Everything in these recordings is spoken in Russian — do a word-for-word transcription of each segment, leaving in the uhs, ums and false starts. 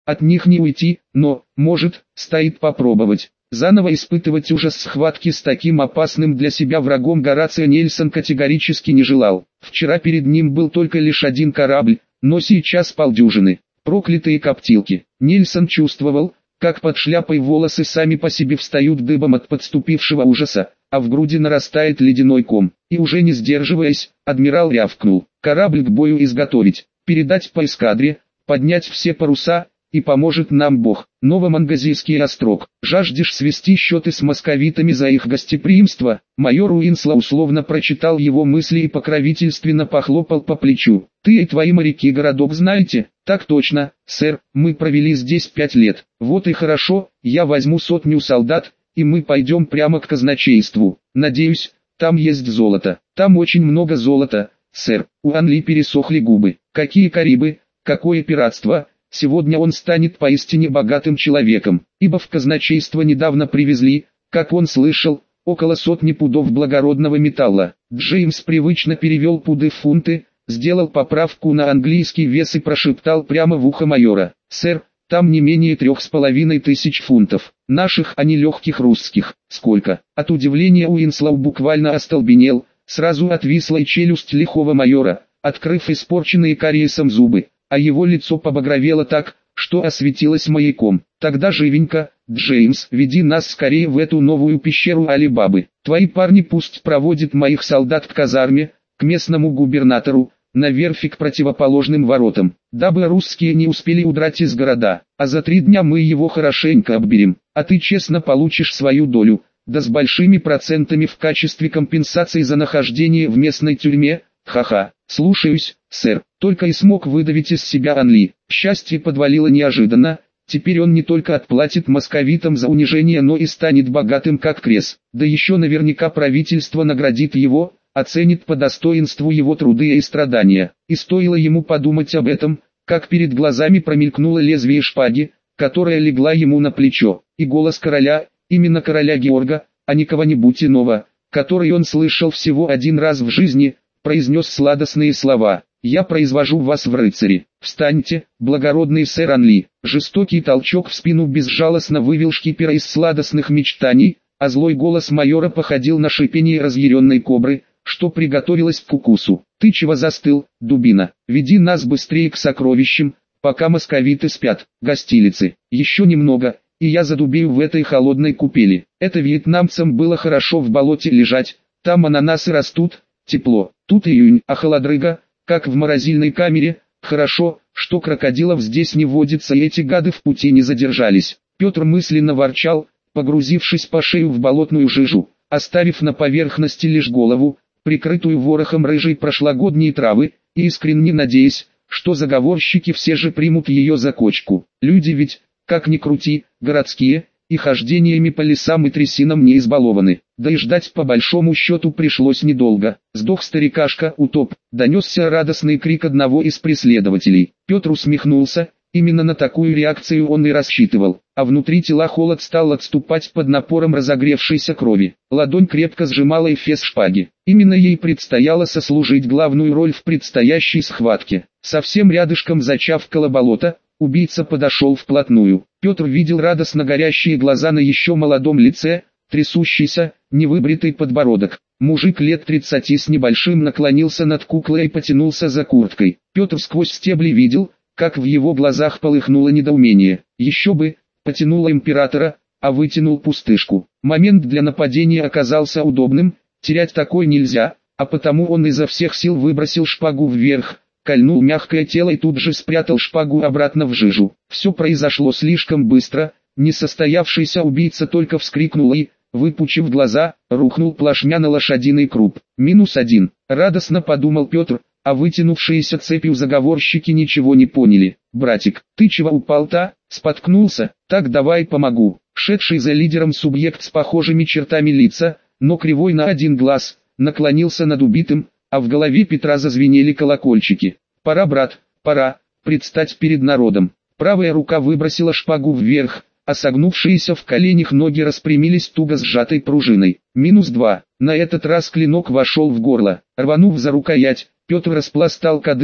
От них не уйти, но, может, стоит попробовать. Заново испытывать ужас схватки с таким опасным для себя врагом Горацио Нельсон категорически не желал. Вчера перед ним был только лишь один корабль, но сейчас полдюжины. Проклятые коптилки. Нельсон чувствовал, как под шляпой волосы сами по себе встают дыбом от подступившего ужаса, а в груди нарастает ледяной ком. И уже не сдерживаясь, адмирал рявкнул: корабль к бою изготовить, передать по эскадре, поднять все паруса, и поможет нам Бог. Новомангазийский острог. Жаждешь свести счеты с московитами за их гостеприимство? Майор Уинслоу условно прочитал его мысли и покровительственно похлопал по плечу. Ты и твои моряки городок знаете? Так точно, сэр, мы провели здесь пять лет. Вот и хорошо, я возьму сотню солдат, и мы пойдем прямо к казначейству. Надеюсь, там есть золото. Там очень много золота, сэр. У Анли пересохли губы. Какие Карибы, какое пиратство! Сегодня он станет поистине богатым человеком, ибо в казначейство недавно привезли, как он слышал, около сотни пудов благородного металла. Джеймс привычно перевел пуды в фунты, сделал поправку на английский вес и прошептал прямо в ухо майора: «Сэр, там не менее трех с половиной тысяч фунтов, наших, а не легких русских». Сколько? От удивления Уинслоу буквально остолбенел, сразу отвисла и челюсть лихого майора, открыв испорченные кариесом зубы, а его лицо побагровело так, что осветилось маяком. Тогда живенько, Джеймс, веди нас скорее в эту новую пещеру Али-Бабы. Твои парни пусть проводят моих солдат к казарме, к местному губернатору, на верфи к противоположным воротам, дабы русские не успели удрать из города, а за три дня мы его хорошенько обберем, а ты честно получишь свою долю, да с большими процентами в качестве компенсации за нахождение в местной тюрьме. Ха-ха, слушаюсь, сэр, только и смог выдавить из себя Анли. Счастье подвалило неожиданно, теперь он не только отплатит московитам за унижение, но и станет богатым как Крес, да еще наверняка правительство наградит его, оценит по достоинству его труды и страдания. И стоило ему подумать об этом, как перед глазами промелькнуло лезвие шпаги, которая легла ему на плечо, и голос короля, именно короля Георга, а не кого-нибудь иного, который он слышал всего один раз в жизни, произнес сладостные слова: «Я произвожу вас в рыцари. Встаньте, благородный сэр Анли». Жестокий толчок в спину безжалостно вывел шкипера из сладостных мечтаний, а злой голос майора походил на шипение разъяренной кобры, что приготовилась к укусу. «Ты чего застыл, дубина? Веди нас быстрее к сокровищам, пока московиты спят. Гостилицы. Еще немного, и я задубею в этой холодной купели». Это вьетнамцам было хорошо в болоте лежать, там ананасы растут, тепло. Тут июнь, а холодрыга, как в морозильной камере. Хорошо, что крокодилов здесь не водится, и эти гады в пути не задержались. Петр мысленно ворчал, погрузившись по шею в болотную жижу, оставив на поверхности лишь голову, прикрытую ворохом рыжей прошлогодней травы, и искренне надеясь, что заговорщики все же примут ее за кочку. Люди ведь, как ни крути, городские, и хождениями по лесам и трясинам не избалованы. Да и ждать по большому счету пришлось недолго. Сдох старикашка, утоп, донесся радостный крик одного из преследователей. Петр усмехнулся, именно на такую реакцию он и рассчитывал, а внутри тела холод стал отступать под напором разогревшейся крови. Ладонь крепко сжимала эфес шпаги. Именно ей предстояло сослужить главную роль в предстоящей схватке. Совсем рядышком зачавкало болото, убийца подошел вплотную. Петр видел радостно горящие глаза на еще молодом лице, трясущийся, невыбритый подбородок. Мужик лет тридцати с небольшим наклонился над куклой и потянулся за курткой. Петр сквозь стебли видел, как в его глазах полыхнуло недоумение. Еще бы, потянуло императора, а вытянул пустышку. Момент для нападения оказался удобным, терять такой нельзя, а потому он изо всех сил выбросил шпагу вверх, кольнул мягкое тело и тут же спрятал шпагу обратно в жижу. Все произошло слишком быстро, несостоявшийся убийца только вскрикнул и, выпучив глаза, рухнул плашмя на лошадиный круп. Минус один. Радостно подумал Петр, а вытянувшиеся цепью заговорщики ничего не поняли. «Братик, ты чего упал-то? Споткнулся? Так давай помогу». Шедший за лидером субъект с похожими чертами лица, но кривой на один глаз, наклонился над убитым, а в голове Петра зазвенели колокольчики. «Пора, брат, пора, предстать перед народом». Правая рука выбросила шпагу вверх, а согнувшиеся в коленях ноги распрямились туго сжатой пружиной. Минус два. На этот раз клинок вошел в горло. Рванув за рукоять, Петр распластал кадык,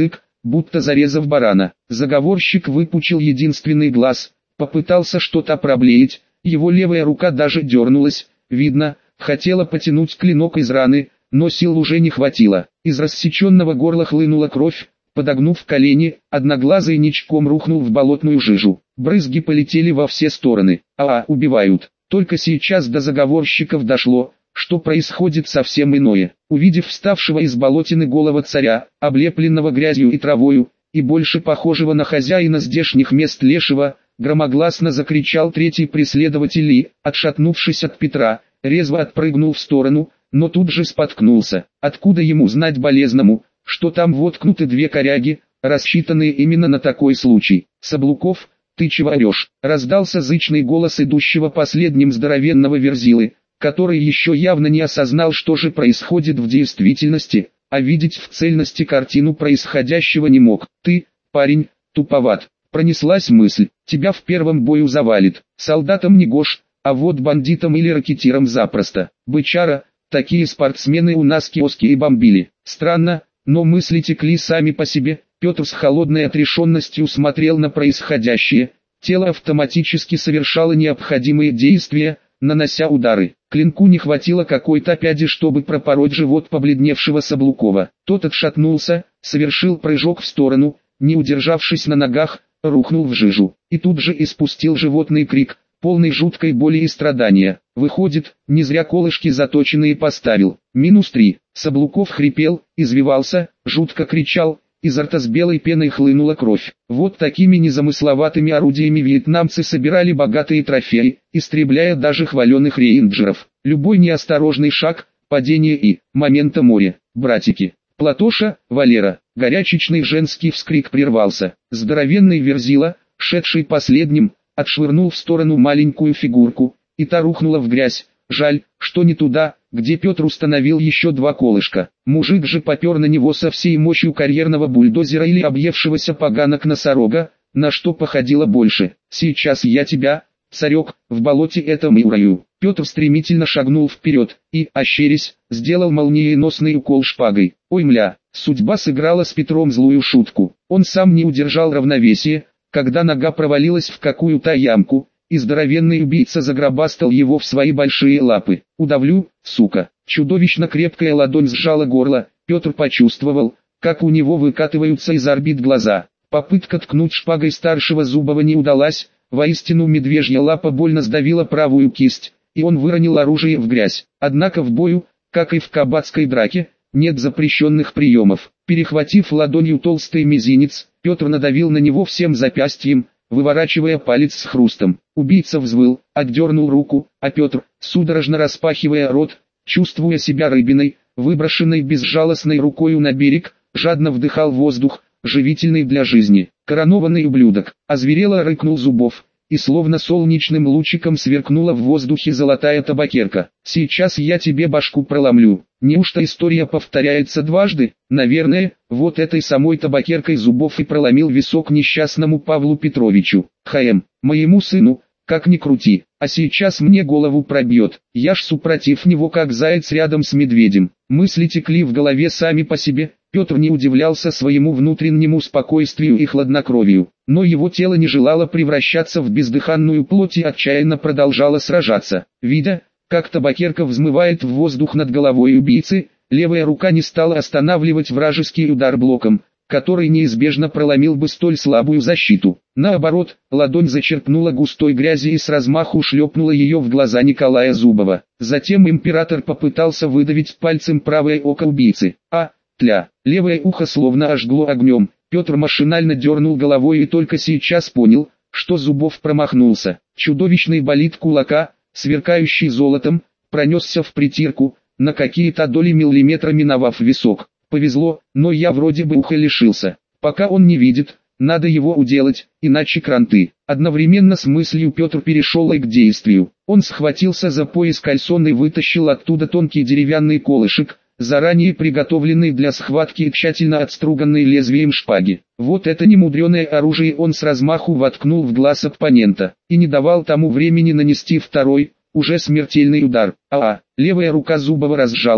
будто зарезав барана. Заговорщик выпучил единственный глаз, попытался что-то проблеять, его левая рука даже дернулась, видно, хотела потянуть клинок из раны, но сил уже не хватило. Из рассеченного горла хлынула кровь, подогнув колени, одноглазый ничком рухнул в болотную жижу. Брызги полетели во все стороны. А, убивают. Только сейчас до заговорщиков дошло, что происходит совсем иное. Увидев вставшего из болотины голого царя, облепленного грязью и травою, и больше похожего на хозяина здешних мест лешего, громогласно закричал третий преследователь и, отшатнувшись от Петра, резво отпрыгнул в сторону, но тут же споткнулся. Откуда ему знать болезному, что там воткнуты две коряги, рассчитанные именно на такой случай? Саблуков, ты чего орешь? Раздался зычный голос идущего последним здоровенного верзилы, который еще явно не осознал, что же происходит в действительности, а видеть в цельности картину происходящего не мог. Ты, парень, туповат. Пронеслась мысль, тебя в первом бою завалит. Солдатам не гож, а вот бандитам или ракетирам запросто. Бычара, такие спортсмены у нас киоски и бомбили. Странно, но мысли текли сами по себе. Петр с холодной отрешенностью смотрел на происходящее. Тело автоматически совершало необходимые действия, нанося удары. Клинку не хватило какой-то пяди, чтобы пропороть живот побледневшего Саблукова. Тот отшатнулся, совершил прыжок в сторону, не удержавшись на ногах, рухнул в жижу. И тут же испустил животный крик, полный жуткой боли и страдания. Выходит, не зря колышки заточенные поставил. Минус три. Саблуков хрипел, извивался, жутко кричал. Изо рта с белой пеной хлынула кровь. Вот такими незамысловатыми орудиями вьетнамцы собирали богатые трофеи, истребляя даже хваленых рейнджеров. Любой неосторожный шаг, падение и момента моря. Братики. Платоша, Валера. Горячечный женский вскрик прервался. Здоровенный верзила, шедший последним, отшвырнул в сторону маленькую фигурку, и та рухнула в грязь. Жаль, что не туда, где Петр установил еще два колышка. Мужик же попер на него со всей мощью карьерного бульдозера или объевшегося поганок-носорога, на что походило больше. Сейчас я тебя, царек, в болоте этом и урою. Петр стремительно шагнул вперед, и, ощерясь, сделал молниеносный укол шпагой. Ой мля, судьба сыграла с Петром злую шутку. Он сам не удержал равновесие, когда нога провалилась в какую-то ямку, и здоровенный убийца загробастал его в свои большие лапы. «Удавлю, сука!» Чудовищно крепкая ладонь сжала горло, Петр почувствовал, как у него выкатываются из орбит глаза. Попытка ткнуть шпагой старшего Зубова не удалась, воистину медвежья лапа больно сдавила правую кисть, и он выронил оружие в грязь. Однако в бою, как и в кабацкой драке, нет запрещенных приемов. Перехватив ладонью толстый мизинец, Петр надавил на него всем запястьем, выворачивая палец с хрустом. Убийца взвыл, отдернул руку, а Петр, судорожно распахивая рот, чувствуя себя рыбиной, выброшенной безжалостной рукою на берег, жадно вдыхал воздух, живительный для жизни. Коронованный ублюдок, озверело рыкнул Зубов, и словно солнечным лучиком сверкнула в воздухе золотая табакерка. «Сейчас я тебе башку проломлю». Неужто история повторяется дважды? Наверное, вот этой самой табакеркой Зубов и проломил висок несчастному Павлу Петровичу. «Хаем, моему сыну, как ни крути, а сейчас мне голову пробьет, я ж супротив него как заяц рядом с медведем». Мысли текли в голове сами по себе. Петр не удивлялся своему внутреннему спокойствию и хладнокровию, но его тело не желало превращаться в бездыханную плоть и отчаянно продолжало сражаться. Видя, как табакерка взмывает в воздух над головой убийцы, левая рука не стала останавливать вражеский удар блоком, который неизбежно проломил бы столь слабую защиту. Наоборот, ладонь зачерпнула густой грязи и с размаху шлепнула ее в глаза Николая Зубова. Затем император попытался выдавить пальцем правое око убийцы. А, тля, левое ухо словно ожгло огнем. Петр машинально дернул головой и только сейчас понял, что Зубов промахнулся. Чудовищный болид кулака, сверкающий золотом, пронесся в притирку, на какие-то доли миллиметра миновав висок. Повезло, но я вроде бы уха лишился. Пока он не видит, надо его уделать, иначе кранты. Одновременно с мыслью Петр перешел и к действию. Он схватился за пояс кальсон и вытащил оттуда тонкий деревянный колышек, заранее приготовленный для схватки и тщательно отструганный лезвием шпаги. Вот это немудреное оружие он с размаху воткнул в глаз оппонента, и не давал тому времени нанести второй, уже смертельный удар. А, -а левая рука Зубова разжалась,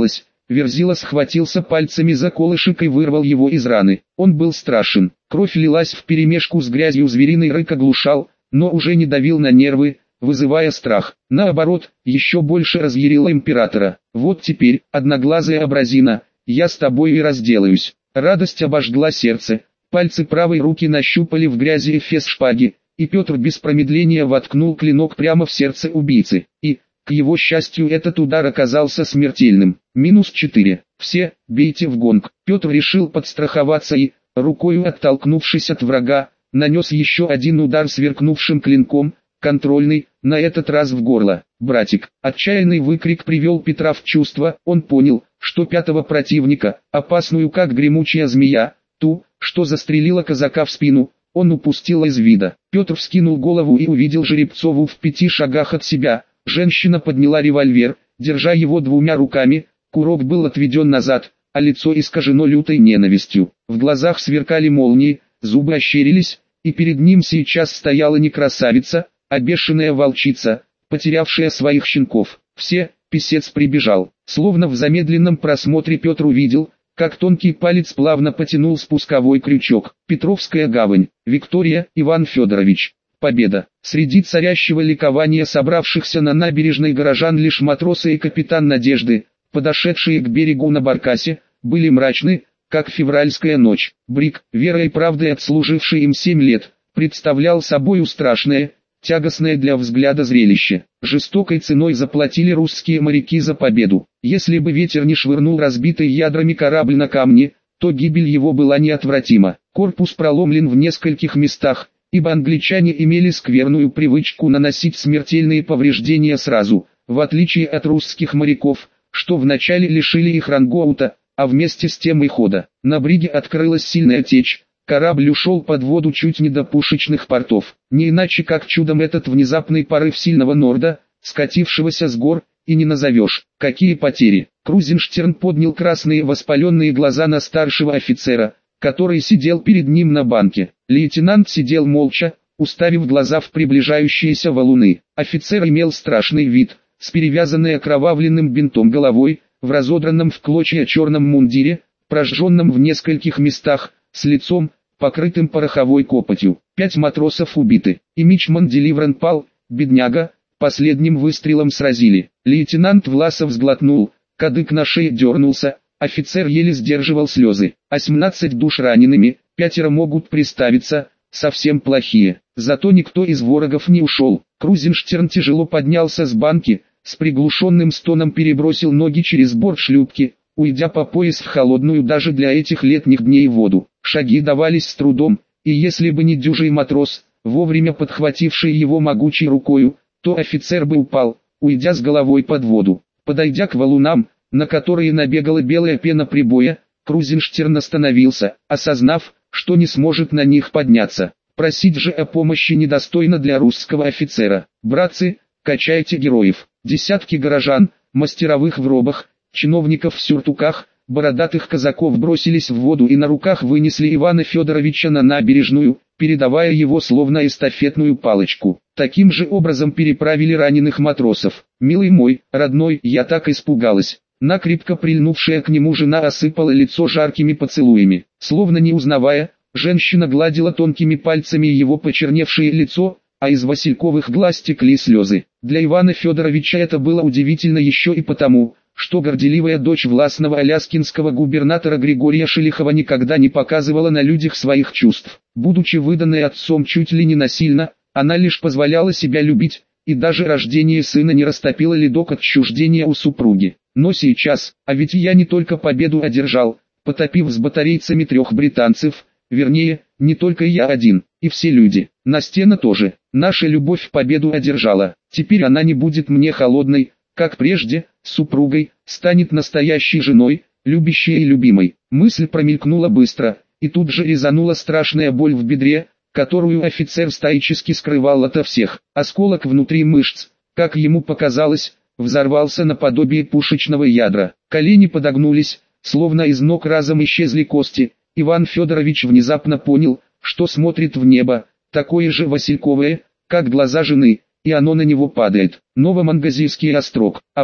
Верзила схватился пальцами за колышек и вырвал его из раны. Он был страшен. Кровь лилась вперемешку с грязью, звериный рык оглушал, но уже не давил на нервы, вызывая страх. Наоборот, еще больше разъярило императора. «Вот теперь, одноглазая абразина, я с тобой и разделаюсь». Радость обожгла сердце. Пальцы правой руки нащупали в грязи эфес шпаги, и Петр без промедления воткнул клинок прямо в сердце убийцы. И, к его счастью, этот удар оказался смертельным. Минус четыре. Все, бейте в гонг. Петр решил подстраховаться и, рукою оттолкнувшись от врага, нанес еще один удар сверкнувшим клинком, контрольный, на этот раз в горло. «Братик!» Отчаянный выкрик привел Петра в чувство. Он понял, что пятого противника, опасную как гремучая змея, ту, что застрелила казака в спину, он упустил из вида. Петр вскинул голову и увидел Жеребцову в пяти шагах от себя. Женщина подняла револьвер, держа его двумя руками, курок был отведен назад, а лицо искажено лютой ненавистью. В глазах сверкали молнии, зубы ощерились, и перед ним сейчас стояла не красавица, а бешеная волчица, потерявшая своих щенков. Все, писец прибежал. Словно в замедленном просмотре Петр увидел, как тонкий палец плавно потянул спусковой крючок. Петровская гавань, Виктория, Иван Федорович. Победа. Среди царящего ликования собравшихся на набережной горожан лишь матросы и капитан Надежды, подошедшие к берегу на баркасе, были мрачны, как февральская ночь. Брик, верой и правдой отслуживший им семь лет, представлял собою страшное, тягостное для взгляда зрелище. Жестокой ценой заплатили русские моряки за победу. Если бы ветер не швырнул разбитый ядрами корабль на камни, то гибель его была неотвратима. Корпус проломлен в нескольких местах, ибо англичане имели скверную привычку наносить смертельные повреждения сразу, в отличие от русских моряков, что вначале лишили их рангоута, а вместе с тем и хода. На бриге открылась сильная течь. Корабль ушел под воду чуть не до пушечных портов. Не иначе как чудом этот внезапный порыв сильного норда, скатившегося с гор, и не назовешь. Какие потери. Крузенштерн поднял красные воспаленные глаза на старшего офицера, который сидел перед ним на банке. Лейтенант сидел молча, уставив глаза в приближающиеся валуны. Офицер имел страшный вид, с перевязанной окровавленным бинтом головой, в разодранном в клочья черном мундире, прожженном в нескольких местах, с лицом, покрытым пороховой копотью. Пять матросов убиты, и мичман Деливрен пал, бедняга, последним выстрелом сразили. Лейтенант Власов сглотнул, кадык на шее дернулся, офицер еле сдерживал слезы. восемнадцать душ ранеными, пятеро могут приставиться, совсем плохие. Зато никто из ворогов не ушел. Крузенштерн тяжело поднялся с банки, с приглушенным стоном перебросил ноги через борт шлюпки, уйдя по пояс в холодную даже для этих летних дней воду. Шаги давались с трудом, и если бы не дюжий матрос, вовремя подхвативший его могучей рукою, то офицер бы упал, уйдя с головой под воду. Подойдя к валунам, на которые набегала белая пена прибоя, Крузенштерн остановился, осознав, что не сможет на них подняться. Просить же о помощи недостойно для русского офицера. «Братцы, качайте героев!» Десятки горожан, мастеровых в робах, чиновников в сюртуках, бородатых казаков бросились в воду и на руках вынесли Ивана Федоровича на набережную, передавая его словно эстафетную палочку. Таким же образом переправили раненых матросов. «Милый мой, родной, я так испугалась!» Накрепко прильнувшая к нему жена осыпала лицо жаркими поцелуями. Словно не узнавая, женщина гладила тонкими пальцами его почерневшее лицо, а из васильковых глаз текли слезы. Для Ивана Федоровича это было удивительно еще и потому, что горделивая дочь властного аляскинского губернатора Григория Шелихова никогда не показывала на людях своих чувств. Будучи выданной отцом чуть ли не насильно, она лишь позволяла себя любить, и даже рождение сына не растопило ледок отчуждения у супруги. Но сейчас, а ведь я не только победу одержал, потопив с батарейцами трех британцев, вернее, не только я один, и все люди, Настена тоже, наша любовь победу одержала, теперь она не будет мне холодной, как прежде, супругой, станет настоящей женой, любящей и любимой. Мысль промелькнула быстро, и тут же резанула страшная боль в бедре, которую офицер стоически скрывал ото всех. Осколок внутри мышц, как ему показалось, взорвался наподобие пушечного ядра. Колени подогнулись, словно из ног разом исчезли кости. Иван Федорович внезапно понял, что смотрит в небо, такое же васильковое, как глаза жены, и оно на него падает. Новомангазийский острог, облом.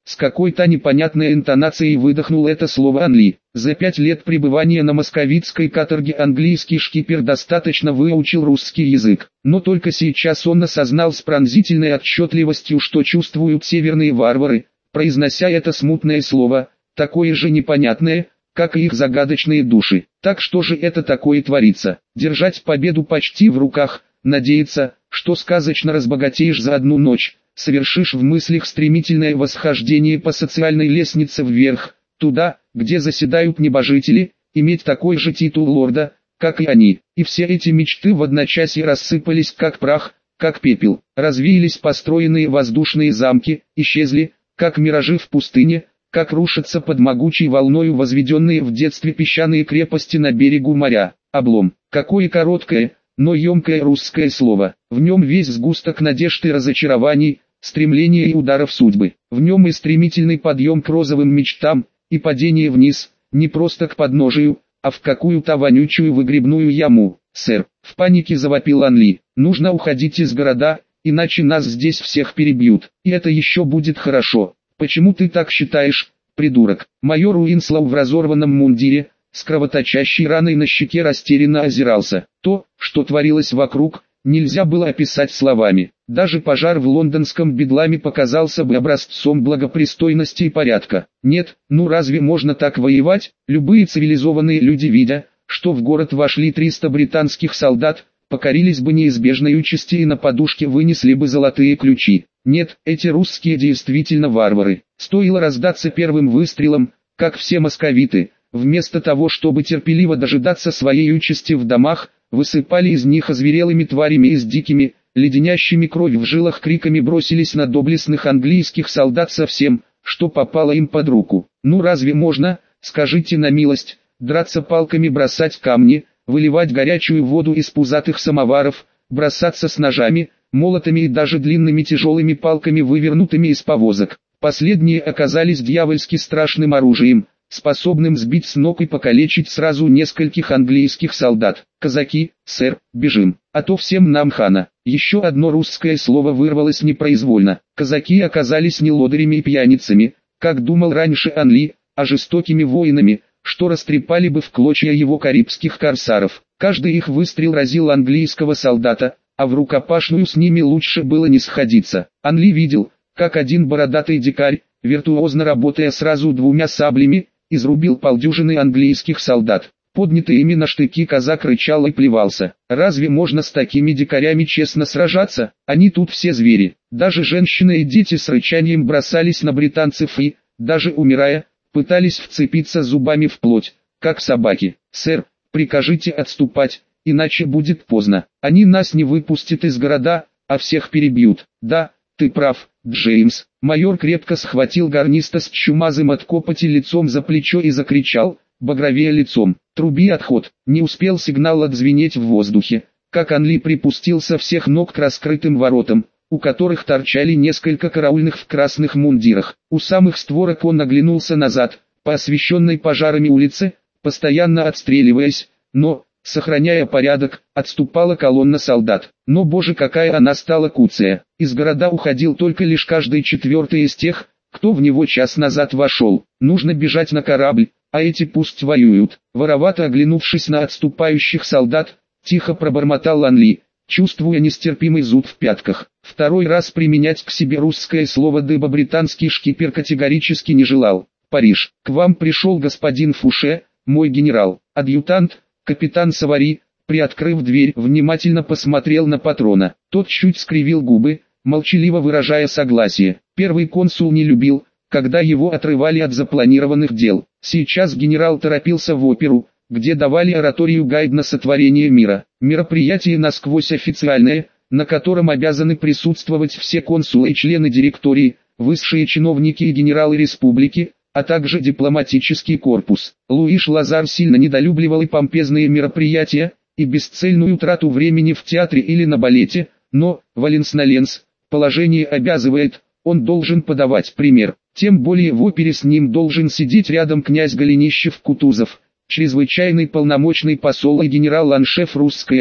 С какой-то непонятной интонацией выдохнул это слово Анли. За пять лет пребывания на московитской каторге английский шкипер достаточно выучил русский язык. Но только сейчас он осознал с пронзительной отчетливостью, что чувствуют северные варвары, произнося это смутное слово, такое же непонятное, как и их загадочные души. Так что же это такое творится? Держать победу почти в руках, надеяться, что сказочно разбогатеешь за одну ночь, совершишь в мыслях стремительное восхождение по социальной лестнице вверх, туда, где заседают небожители, иметь такой же титул лорда, как и они. И все эти мечты в одночасье рассыпались как прах, как пепел, развеялись построенные воздушные замки, исчезли, как миражи в пустыне, как рушатся под могучей волною возведенные в детстве песчаные крепости на берегу моря. Облом. Какое короткое, но емкое русское слово. В нем весь сгусток надежд и разочарований, стремления и ударов судьбы. В нем и стремительный подъем к розовым мечтам, и падение вниз, не просто к подножию, а в какую-то вонючую выгребную яму. «Сэр», — в панике завопил Анли, — «нужно уходить из города, иначе нас здесь всех перебьют. И это еще будет хорошо». «Почему ты так считаешь, придурок?» Майор Уинслоу в разорванном мундире, с кровоточащей раной на щеке растерянно озирался. То, что творилось вокруг, нельзя было описать словами. Даже пожар в лондонском бедламе показался бы образцом благопристойности и порядка. Нет, ну разве можно так воевать? Любые цивилизованные люди, видя, что в город вошли триста британских солдат, покорились бы неизбежной участи и на подушке вынесли бы золотые ключи. Нет, эти русские действительно варвары. Стоило раздаться первым выстрелом, как все московиты, вместо того, чтобы терпеливо дожидаться своей участи в домах, высыпали из них озверелыми тварями и с дикими, леденящими кровь в жилах криками бросились на доблестных английских солдат со всем, что попало им под руку. Ну разве можно, скажите на милость, драться палками, бросать камни, выливать горячую воду из пузатых самоваров, бросаться с ножами, молотами и даже длинными тяжелыми палками, вывернутыми из повозок? Последние оказались дьявольски страшным оружием, способным сбить с ног и покалечить сразу нескольких английских солдат. «Казаки, сэр, бежим, а то всем нам хана». Еще одно русское слово вырвалось непроизвольно. Казаки оказались не лодырями и пьяницами, как думал раньше Анли, а жестокими воинами, что растрепали бы в клочья его карибских корсаров. Каждый их выстрел разил английского солдата, а в рукопашную с ними лучше было не сходиться. Анли видел, как один бородатый дикарь, виртуозно работая сразу двумя саблями, изрубил полдюжины английских солдат. Поднятый ими на штыки казак рычал и плевался. Разве можно с такими дикарями честно сражаться? Они тут все звери. Даже женщины и дети с рычанием бросались на британцев и, даже умирая, пытались вцепиться зубами в плоть, как собаки. «Сэр, прикажите отступать, иначе будет поздно. Они нас не выпустят из города, а всех перебьют». «Да, ты прав, Джеймс». Майор крепко схватил гарниста с чумазым от копоти лицом за плечо и закричал, багровея лицом: «Труби отход!» Не успел сигнал отзвенеть в воздухе, как Анли припустил со всех ног к раскрытым воротам, у которых торчали несколько караульных в красных мундирах. У самых створок он оглянулся назад, по освещенной пожарами улице, постоянно отстреливаясь, но, сохраняя порядок, отступала колонна солдат. Но боже, какая она стала куцая. Из города уходил только лишь каждый четвертый из тех, кто в него час назад вошел. Нужно бежать на корабль, а эти пусть воюют. Воровато оглянувшись на отступающих солдат, тихо пробормотал Анли, чувствуя нестерпимый зуд в пятках. Второй раз применять к себе русское слово «дыба» британский шкипер категорически не желал. «Париж, к вам пришел господин Фуше, мой генерал». Адъютант, капитан Савари, приоткрыв дверь, внимательно посмотрел на патрона. Тот чуть скривил губы, молчаливо выражая согласие. Первый консул не любил, когда его отрывали от запланированных дел. Сейчас генерал торопился в оперу, где давали ораторию «Гайд сотворение мира». Мероприятие насквозь официальное, на котором обязаны присутствовать все консулы и члены директории, высшие чиновники и генералы республики, а также дипломатический корпус. Луиш Лазар сильно недолюбливал и помпезные мероприятия, и бесцельную трату времени в театре или на балете, но, Валенс-на-Ленс, положение обязывает, он должен подавать пример. Тем более в опере с ним должен сидеть рядом князь Голенищев-Кутузов, чрезвычайный полномочный посол и генерал-аншеф русской армии.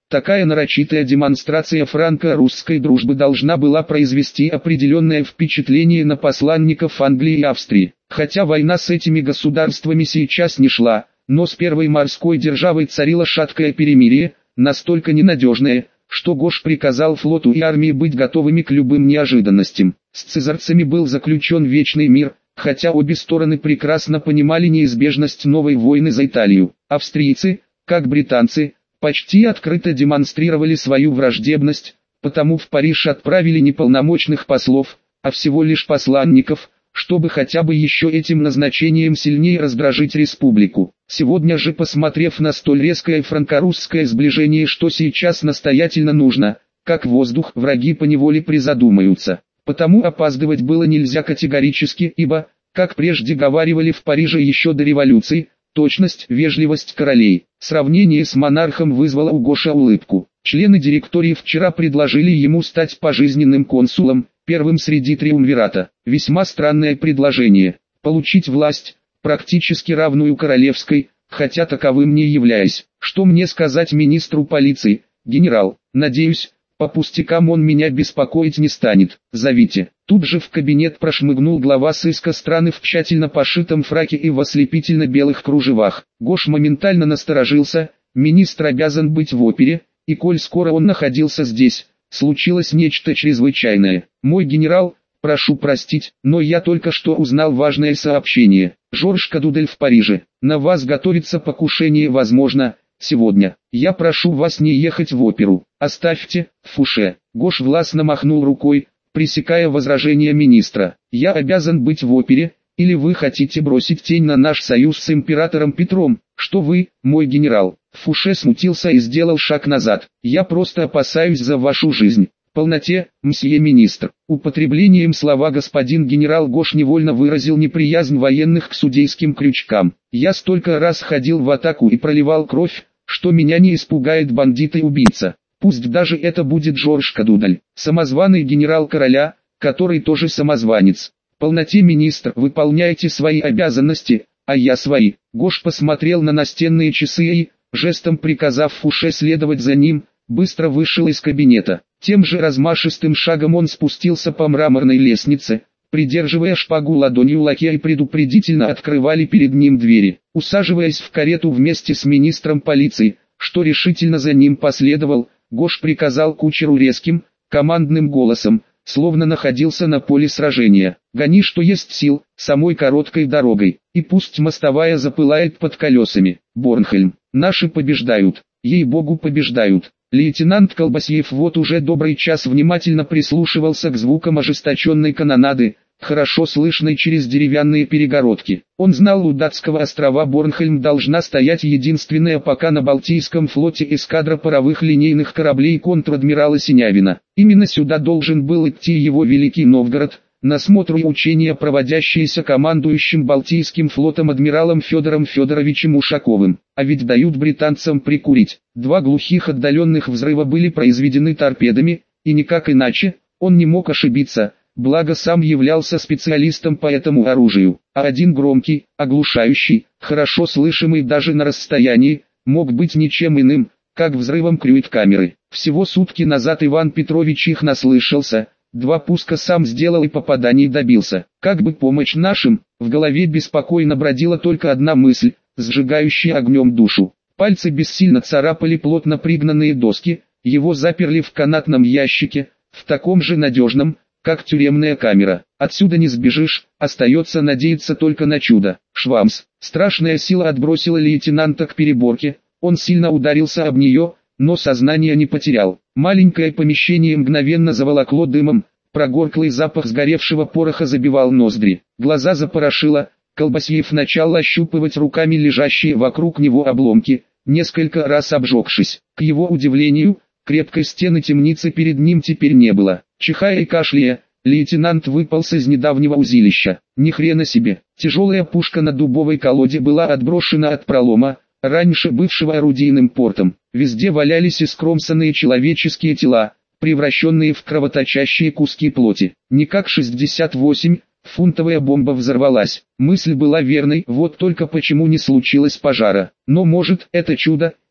Такая нарочитая демонстрация франко-русской дружбы должна была произвести определенное впечатление на посланников Англии и Австрии. Хотя война с этими государствами сейчас не шла, но с первой морской державой царило шаткое перемирие, настолько ненадежное, что Гош приказал флоту и армии быть готовыми к любым неожиданностям. С цезарцами был заключен вечный мир, хотя обе стороны прекрасно понимали неизбежность новой войны за Италию. Австрийцы, как британцы, почти открыто демонстрировали свою враждебность, потому в Париж отправили не полномочных послов, а всего лишь посланников, чтобы хотя бы еще этим назначением сильнее раздражить республику. Сегодня же, посмотрев на столь резкое франко-русское сближение, что сейчас настоятельно нужно, как воздух, враги поневоле призадумаются. Потому опаздывать было нельзя категорически, ибо, как прежде говаривали в Париже еще до революции, точность, вежливость королей. Сравнение с монархом вызвало у Гоша улыбку. Члены директории вчера предложили ему стать пожизненным консулом, первым среди триумвирата. Весьма странное предложение. Получить власть, практически равную королевской, хотя таковым не являясь. Что мне сказать министру полиции, генерал? Надеюсь, по пустякам он меня беспокоить не станет. Зовите. Тут же в кабинет прошмыгнул глава сыска страны в тщательно пошитом фраке и в ослепительно белых кружевах. Гош моментально насторожился, министр обязан быть в опере, и коль скоро он находился здесь, случилось нечто чрезвычайное. Мой генерал, прошу простить, но я только что узнал важное сообщение. Жорж Кадудель в Париже. На вас готовится покушение, возможно, сегодня. Я прошу вас не ехать в оперу. Оставьте, Фуше. Гош властно махнул рукой, пресекая возражения министра. Я обязан быть в опере, или вы хотите бросить тень на наш союз с императором Петром? Что вы, мой генерал? Фуше смутился и сделал шаг назад. Я просто опасаюсь за вашу жизнь. В полноте, мсье министр. Употреблением слова господин генерал Гош невольно выразил неприязнь военных к судейским крючкам. Я столько раз ходил в атаку и проливал кровь, что меня не испугает бандит и убийца. Пусть даже это будет Жорж Кадудель, самозваный генерал короля, который тоже самозванец. В полноте, министр, выполняйте свои обязанности, а я свои. Гош посмотрел на настенные часы и, жестом приказав Фуше следовать за ним, быстро вышел из кабинета. Тем же размашистым шагом он спустился по мраморной лестнице, придерживая шпагу ладонью, лакеи предупредительно открывали перед ним двери. Усаживаясь в карету вместе с министром полиции, что решительно за ним последовал, Гош приказал кучеру резким, командным голосом, словно находился на поле сражения: «Гони, что есть сил, самой короткой дорогой, и пусть мостовая запылает под колесами. Борнхельм, наши побеждают, ей-богу побеждают». Лейтенант Колбасьев вот уже добрый час внимательно прислушивался к звукам ожесточенной канонады, хорошо слышной через деревянные перегородки. Он знал, у датского острова Борнхельм должна стоять единственная пока на Балтийском флоте эскадра паровых линейных кораблей контр-адмирала Синявина. Именно сюда должен был идти его Великий Новгород, на смотр и учения, проводящиеся командующим Балтийским флотом адмиралом Федором Федоровичем Ушаковым. А ведь дают британцам прикурить. Два глухих отдаленных взрыва были произведены торпедами, и никак иначе, он не мог ошибиться, благо сам являлся специалистом по этому оружию. А один громкий, оглушающий, хорошо слышимый даже на расстоянии, мог быть ничем иным, как взрывом крюит-камеры. Всего сутки назад Иван Петрович их наслышался. Два пуска сам сделал и попаданий добился. Как бы помочь нашим, в голове беспокойно бродила только одна мысль, сжигающая огнем душу. Пальцы бессильно царапали плотно пригнанные доски, его заперли в канатном ящике, в таком же надежном, как тюремная камера. Отсюда не сбежишь, остается надеяться только на чудо. Швамс. Страшная сила отбросила лейтенанта к переборке, он сильно ударился об нее, но сознание не потерял. Маленькое помещение мгновенно заволокло дымом, прогорклый запах сгоревшего пороха забивал ноздри. Глаза запорошило, Колбасьев начал ощупывать руками лежащие вокруг него обломки, несколько раз обжегшись. К его удивлению, крепкой стены темницы перед ним теперь не было. Чихая и кашляя, лейтенант выполз из недавнего узилища. Ни хрена себе, тяжелая пушка на дубовой колоде была отброшена от пролома, раньше бывшего орудийным портом. Везде валялись искромсанные человеческие тела, превращенные в кровоточащие куски плоти. Не как шестьдесят восемь, фунтовая бомба взорвалась. Мысль была верной, вот только почему не случилось пожара. Но может, это чудо,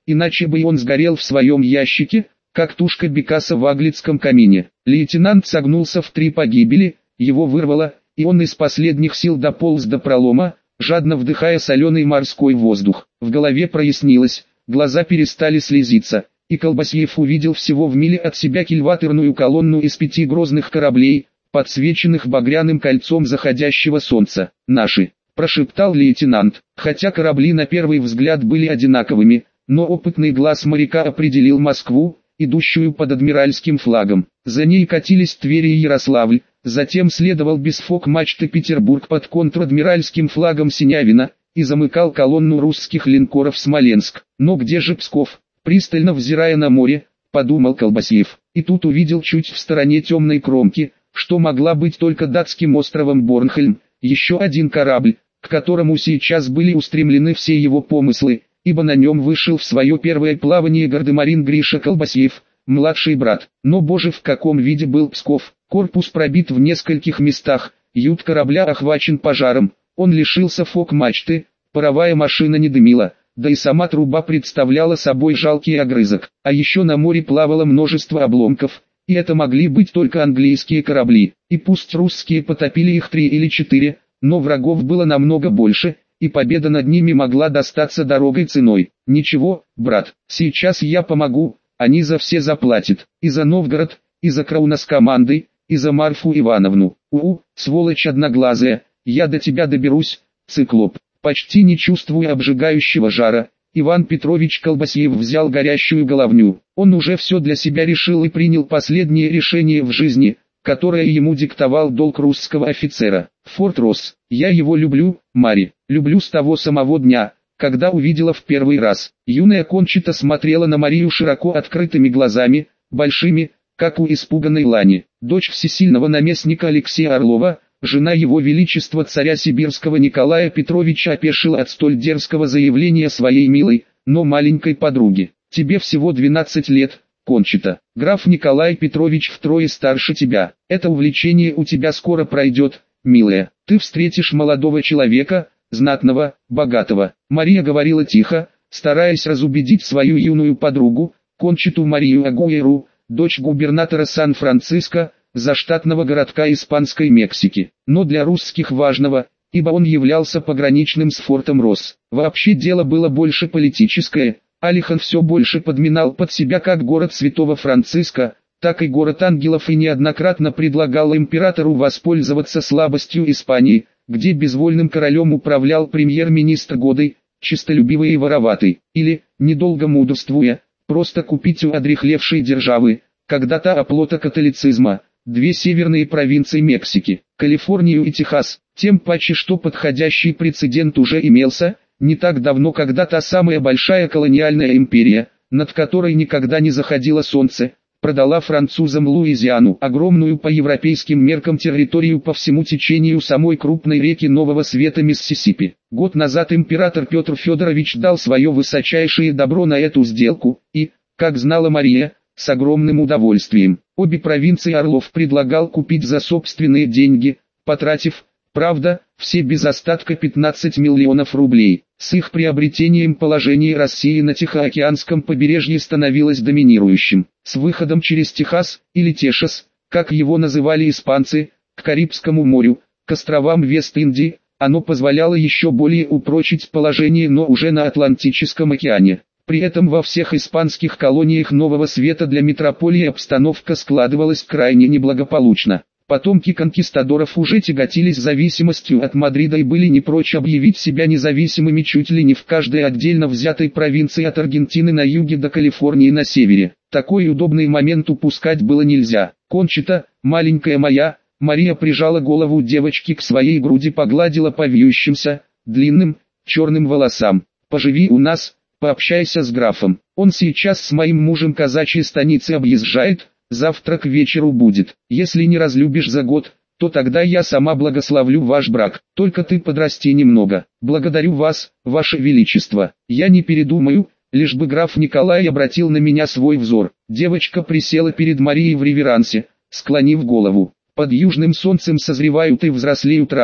иначе бы он сгорел в своем ящике, как тушка бекаса в аглицком камине. Лейтенант согнулся в три погибели, его вырвало, и он из последних сил дополз до пролома, жадно вдыхая соленый морской воздух. В голове прояснилось, глаза перестали слезиться, и Колбасьев увидел всего в миле от себя кильваторную колонну из пяти грозных кораблей, подсвеченных багряным кольцом заходящего солнца. «Наши», – прошептал лейтенант, хотя корабли на первый взгляд были одинаковыми, но опытный глаз моряка определил Москву, идущую под адмиральским флагом. За ней катились Тверь и Ярославль, затем следовал без фок-мачты Петербург под контр-адмиральским флагом Синявина, и замыкал колонну русских линкоров Смоленск. Но где же Псков? Пристально взирая на море, подумал Колбасьев, и тут увидел чуть в стороне темной кромки, что могла быть только датским островом Борнхольм, еще один корабль, к которому сейчас были устремлены все его помыслы, ибо на нем вышел в свое первое плавание гардемарин Гриша Колбасьев, младший брат. Но боже, в каком виде был Псков! Корпус пробит в нескольких местах, ют корабля охвачен пожаром, он лишился фок-мачты, паровая машина не дымила, да и сама труба представляла собой жалкий огрызок. А еще на море плавало множество обломков, и это могли быть только английские корабли, и пусть русские потопили их три или четыре, но врагов было намного больше, и победа над ними могла достаться дорогой ценой. «Ничего, брат, сейчас я помогу, они за все заплатят, и за Новгород, и за Крауна с командой, и за Марфу Ивановну. У-у, сволочь одноглазая, я до тебя доберусь, циклоп». Почти не чувствуя обжигающего жара, Иван Петрович Колбасьев взял горящую головню. Он уже все для себя решил и принял последнее решение в жизни, которое ему диктовал долг русского офицера. Форт Росс. Я его люблю, Мари, люблю с того самого дня, когда увидела в первый раз. Юная Кончита смотрела на Марию широко открытыми глазами, большими, как у испуганной лани. Дочь всесильного наместника Алексея Орлова, жена его величества царя сибирского Николая Петровича, опешила от столь дерзкого заявления своей милой, но маленькой подруги. «Тебе всего двенадцать лет, Кончита. Граф Николай Петрович втрое старше тебя. Это увлечение у тебя скоро пройдет, милая. Ты встретишь молодого человека, знатного, богатого». Мария говорила тихо, стараясь разубедить свою юную подругу, Кончиту Марию Агуэру, дочь губернатора Сан-Франциско, заштатного городка Испанской Мексики, но для русских важного, ибо он являлся пограничным с фортом Росс. Вообще дело было больше политическое, Алихан все больше подминал под себя как город Святого Франциска, так и город ангелов, и неоднократно предлагал императору воспользоваться слабостью Испании, где безвольным королем управлял премьер-министр Годой, честолюбивый и вороватый, или, недолго мудрствуя, просто купить у одряхлевшей державы, когда-то оплота католицизма, две северные провинции Мексики, Калифорнию и Техас, тем паче, что подходящий прецедент уже имелся, не так давно, когда та самая большая колониальная империя, над которой никогда не заходило солнце, продала французам Луизиану, огромную по европейским меркам территорию по всему течению самой крупной реки Нового Света Миссисипи. Год назад император Петр Федорович дал свое высочайшее добро на эту сделку, и, как знала Мария, с огромным удовольствием. Обе провинции Орлов предлагал купить за собственные деньги, потратив, правда, все без остатка пятнадцать миллионов рублей. С их приобретением положение России на Тихоокеанском побережье становилось доминирующим. С выходом через Техас, или Техас, как его называли испанцы, к Карибскому морю, к островам Вест-Индии, оно позволяло еще более упрочить положение, но уже на Атлантическом океане. При этом во всех испанских колониях Нового Света для метрополии обстановка складывалась крайне неблагополучно. Потомки конкистадоров уже тяготились зависимостью от Мадрида и были не прочь объявить себя независимыми чуть ли не в каждой отдельно взятой провинции, от Аргентины на юге до Калифорнии на севере. Такой удобный момент упускать было нельзя. «Кончита, маленькая моя», Мария прижала голову девочки к своей груди, погладила по вьющимся, длинным, черным волосам. «Поживи у нас, пообщайся с графом. Он сейчас с моим мужем казачьи станицы объезжает, завтра к вечеру будет. Если не разлюбишь за год, то тогда я сама благословлю ваш брак. Только ты подрасти немного. Благодарю вас, ваше величество. Я не передумаю, лишь бы граф Николай обратил на меня свой взор». Девочка присела перед Марией в реверансе, склонив голову. «Под южным солнцем созревают и взрослеют рано,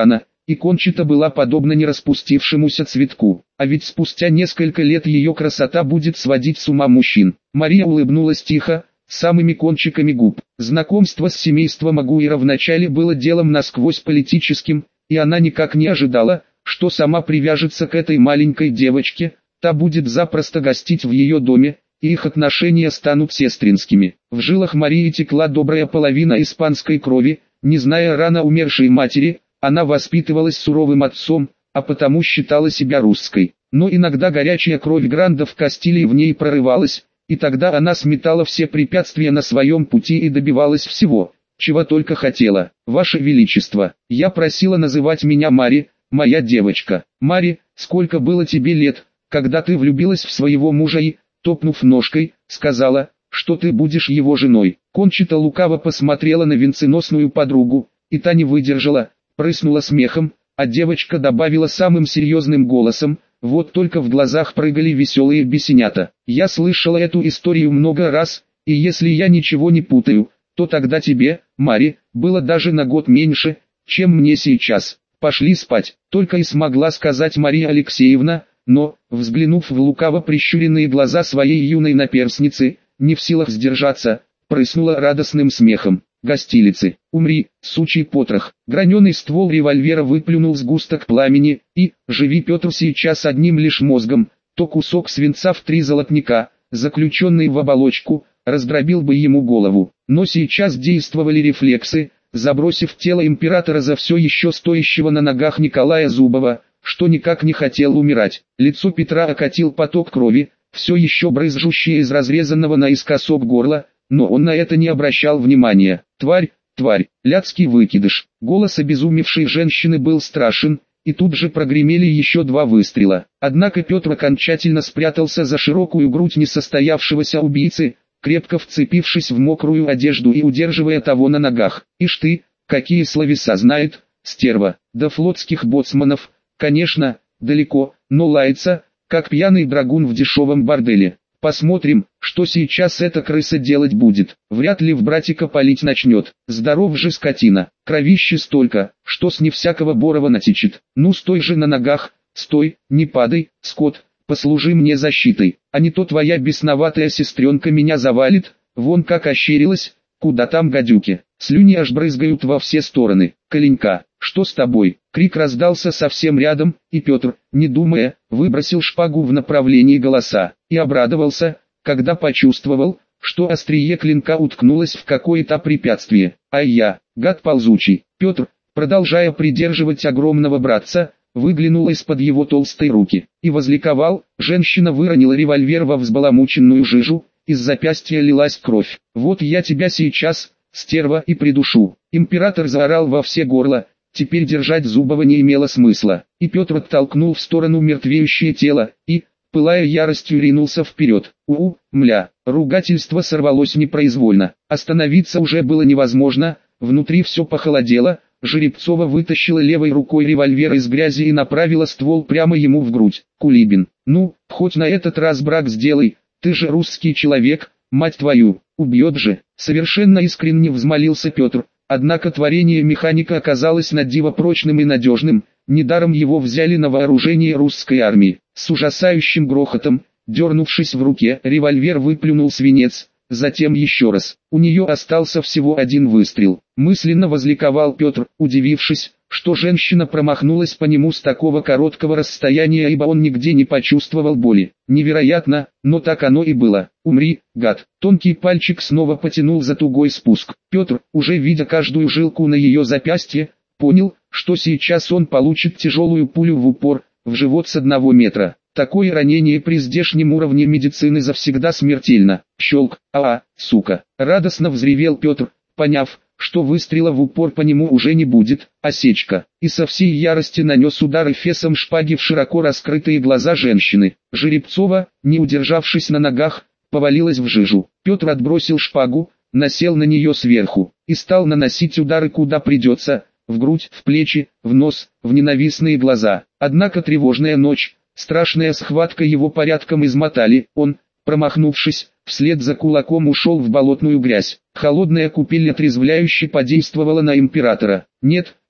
и Кончита была подобна не распустившемуся цветку. А ведь спустя несколько лет ее красота будет сводить с ума мужчин. Мария улыбнулась тихо, самыми кончиками губ. Знакомство с семейством Агуира вначале было делом насквозь политическим, и она никак не ожидала, что сама привяжется к этой маленькой девочке, та будет запросто гостить в ее доме, и их отношения станут сестринскими. В жилах Марии текла добрая половина испанской крови, не зная рано умершей матери, она воспитывалась суровым отцом, а потому считала себя русской. Но иногда горячая кровь грандов Кастилии в ней прорывалась, и тогда она сметала все препятствия на своем пути и добивалась всего, чего только хотела. «Ваше Величество, я просила называть меня Мари, моя девочка. Мари, сколько было тебе лет, когда ты влюбилась в своего мужа и, топнув ножкой, сказала, что ты будешь его женой?» Кончита лукаво посмотрела на венценосную подругу, и та не выдержала, прыснула смехом, а девочка добавила самым серьезным голосом, вот только в глазах прыгали веселые бесенята. «Я слышала эту историю много раз, и если я ничего не путаю, то тогда тебе, Мари, было даже на год меньше, чем мне сейчас. Пошли спать», только и смогла сказать Мария Алексеевна, но, взглянув в лукаво прищуренные глаза своей юной наперсницы, не в силах сдержаться, прыснула радостным смехом. «Гостилицы, умри, сучий потрох!» Граненый ствол револьвера выплюнул сгусток пламени, и, живи Петр сейчас одним лишь мозгом, то кусок свинца в три золотника, заключенный в оболочку, раздробил бы ему голову. Но сейчас действовали рефлексы, забросив тело императора за все еще стоящего на ногах Николая Зубова, что никак не хотел умирать. Лицо Петра окатил поток крови, все еще брызжущее из разрезанного наискосок горла, но он на это не обращал внимания. «Тварь, тварь, блядский выкидыш!» Голос обезумевшей женщины был страшен, и тут же прогремели еще два выстрела. Однако Петр окончательно спрятался за широкую грудь несостоявшегося убийцы, крепко вцепившись в мокрую одежду и удерживая того на ногах. «Ишь ты, какие словеса знает, стерва!» До флотских боцманов, конечно, далеко, но лается, как пьяный драгун в дешевом борделе. Посмотрим, что сейчас эта крыса делать будет. Вряд ли в братика палить начнет. Здоров же скотина. Кровище столько, что с не всякого борова натечет. Ну стой же на ногах, стой, не падай, скот, послужи мне защитой. А не то твоя бесноватая сестренка меня завалит, вон как ощерилась, куда там гадюки. Слюни аж брызгают во все стороны. «Коленька, что с тобой?» Крик раздался совсем рядом, и Петр, не думая, выбросил шпагу в направлении голоса, и обрадовался, когда почувствовал, что острие клинка уткнулось в какое-то препятствие. «Ай я, гад ползучий!» Петр, продолжая придерживать огромного братца, выглянул из-под его толстой руки, и возликовал. Женщина выронила револьвер во взбаламученную жижу, из запястья лилась кровь. «Вот я тебя сейчас, стерва, и придушу!» Император заорал во все горло. Теперь держать Зубова не имело смысла, и Петр оттолкнул в сторону мертвеющее тело, и, пылая яростью, ринулся вперед. «У-у, мля!» Ругательство сорвалось непроизвольно, остановиться уже было невозможно, внутри все похолодело. Жеребцова вытащила левой рукой револьвер из грязи и направила ствол прямо ему в грудь. «Кулибин, ну, хоть на этот раз брак сделай, ты же русский человек, мать твою, убьет же!» Совершенно искренне взмолился Петр. Однако творение механика оказалось на диво прочным и надежным, недаром его взяли на вооружение русской армии. С ужасающим грохотом, дернувшись в руке, револьвер выплюнул свинец, затем еще раз. У нее остался всего один выстрел. Мысленно возликовал Петр, удивившись, что женщина промахнулась по нему с такого короткого расстояния, ибо он нигде не почувствовал боли. Невероятно, но так оно и было. «Умри, гад!» Тонкий пальчик снова потянул за тугой спуск. Петр, уже видя каждую жилку на ее запястье, понял, что сейчас он получит тяжелую пулю в упор, в живот с одного метра. Такое ранение при здешнем уровне медицины завсегда смертельно. Щелк, а, сука! Радостно взревел Петр, поняв, что выстрела в упор по нему уже не будет. Осечка. И со всей ярости нанес удар эфесом шпаги в широко раскрытые глаза женщины. Жеребцова, не удержавшись на ногах, повалилась в жижу. Петр отбросил шпагу, насел на нее сверху, и стал наносить удары куда придется, в грудь, в плечи, в нос, в ненавистные глаза. Однако тревожная ночь, страшная схватка его порядком измотали. Он, промахнувшись, вслед за кулаком ушел в болотную грязь. Холодная купель отрезвляюще подействовала на императора. Нет,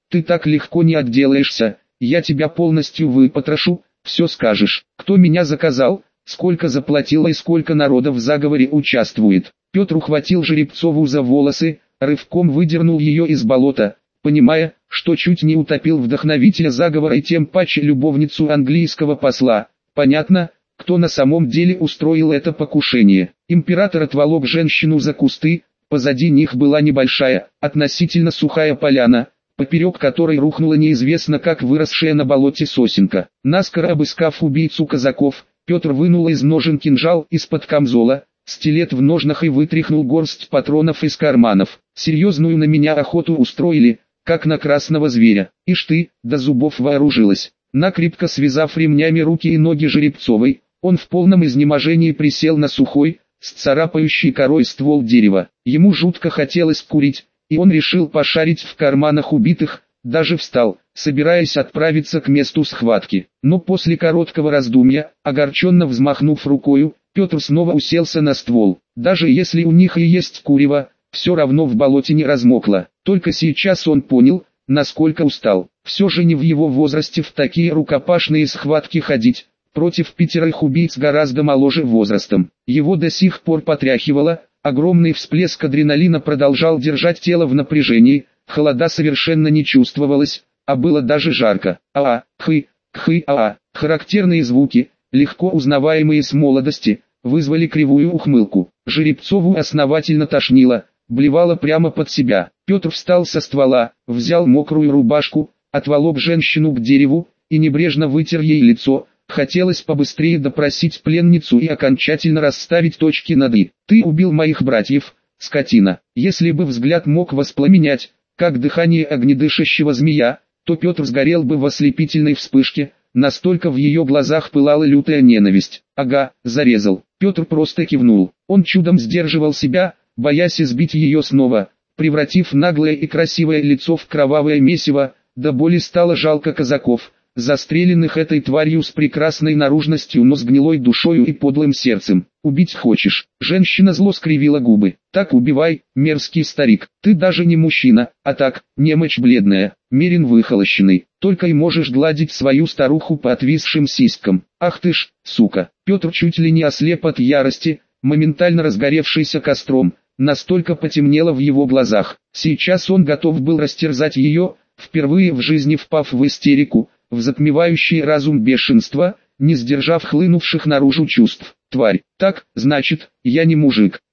ты так легко не отделаешься, я тебя полностью выпотрошу, все скажешь, кто меня заказал, сколько заплатила и сколько народа в заговоре участвует. Петр ухватил Жеребцову за волосы, рывком выдернул ее из болота, понимая, что чуть не утопил вдохновителя заговора и тем паче любовницу английского посла. Понятно, кто на самом деле устроил это покушение. Император отволок женщину за кусты, позади них была небольшая, относительно сухая поляна, поперек которой рухнула неизвестно как выросшая на болоте сосенка. Наскоро обыскав убийцу казаков, Петр вынул из ножен кинжал из-под камзола, стилет в ножнах и вытряхнул горсть патронов из карманов. Серьезную на меня охоту устроили, как на красного зверя. Ишь ты, до зубов вооружилась. Накрепко связав ремнями руки и ноги Жеребцовой, он в полном изнеможении присел на сухой, с царапающей корой ствол дерева. Ему жутко хотелось курить, и он решил пошарить в карманах убитых, даже встал, собираясь отправиться к месту схватки. Но после короткого раздумья, огорченно взмахнув рукою, Петр снова уселся на ствол. Даже если у них и есть курево, все равно в болоте не размокло. Только сейчас он понял, насколько устал. Все же не в его возрасте в такие рукопашные схватки ходить. Против пятерых убийц гораздо моложе возрастом. Его до сих пор потряхивало, огромный всплеск адреналина продолжал держать тело в напряжении, холода совершенно не чувствовалось, а было даже жарко. А-а, хы, кхы, а-а, характерные звуки, легко узнаваемые с молодости, вызвали кривую ухмылку. Жеребцову основательно тошнило, блевало прямо под себя. Петр встал со ствола, взял мокрую рубашку, отволок женщину к дереву и небрежно вытер ей лицо. Хотелось побыстрее допросить пленницу и окончательно расставить точки над «и». «Ты убил моих братьев, скотина». Если бы взгляд мог воспламенять, как дыхание огнедышащего змея, то Петр сгорел бы в ослепительной вспышке, настолько в ее глазах пылала лютая ненависть. «Ага, зарезал». Петр просто кивнул. Он чудом сдерживал себя, боясь избить ее снова, превратив наглое и красивое лицо в кровавое месиво. До боли стало жалко казаков, застреленных этой тварью с прекрасной наружностью, но с гнилой душою и подлым сердцем. «Убить хочешь?» Женщина зло скривила губы. «Так убивай, мерзкий старик. Ты даже не мужчина, а так, немочь бледная, мерин выхолощенный. Только и можешь гладить свою старуху по отвисшим сиськам. Ах ты ж, сука!» Петр чуть ли не ослеп от ярости, моментально разгоревшийся костром, настолько потемнело в его глазах. Сейчас он готов был растерзать ее, впервые в жизни впав в истерику, в затмевающее разум бешенство, не сдержав хлынувших наружу чувств. «Тварь, так, значит, я не мужик.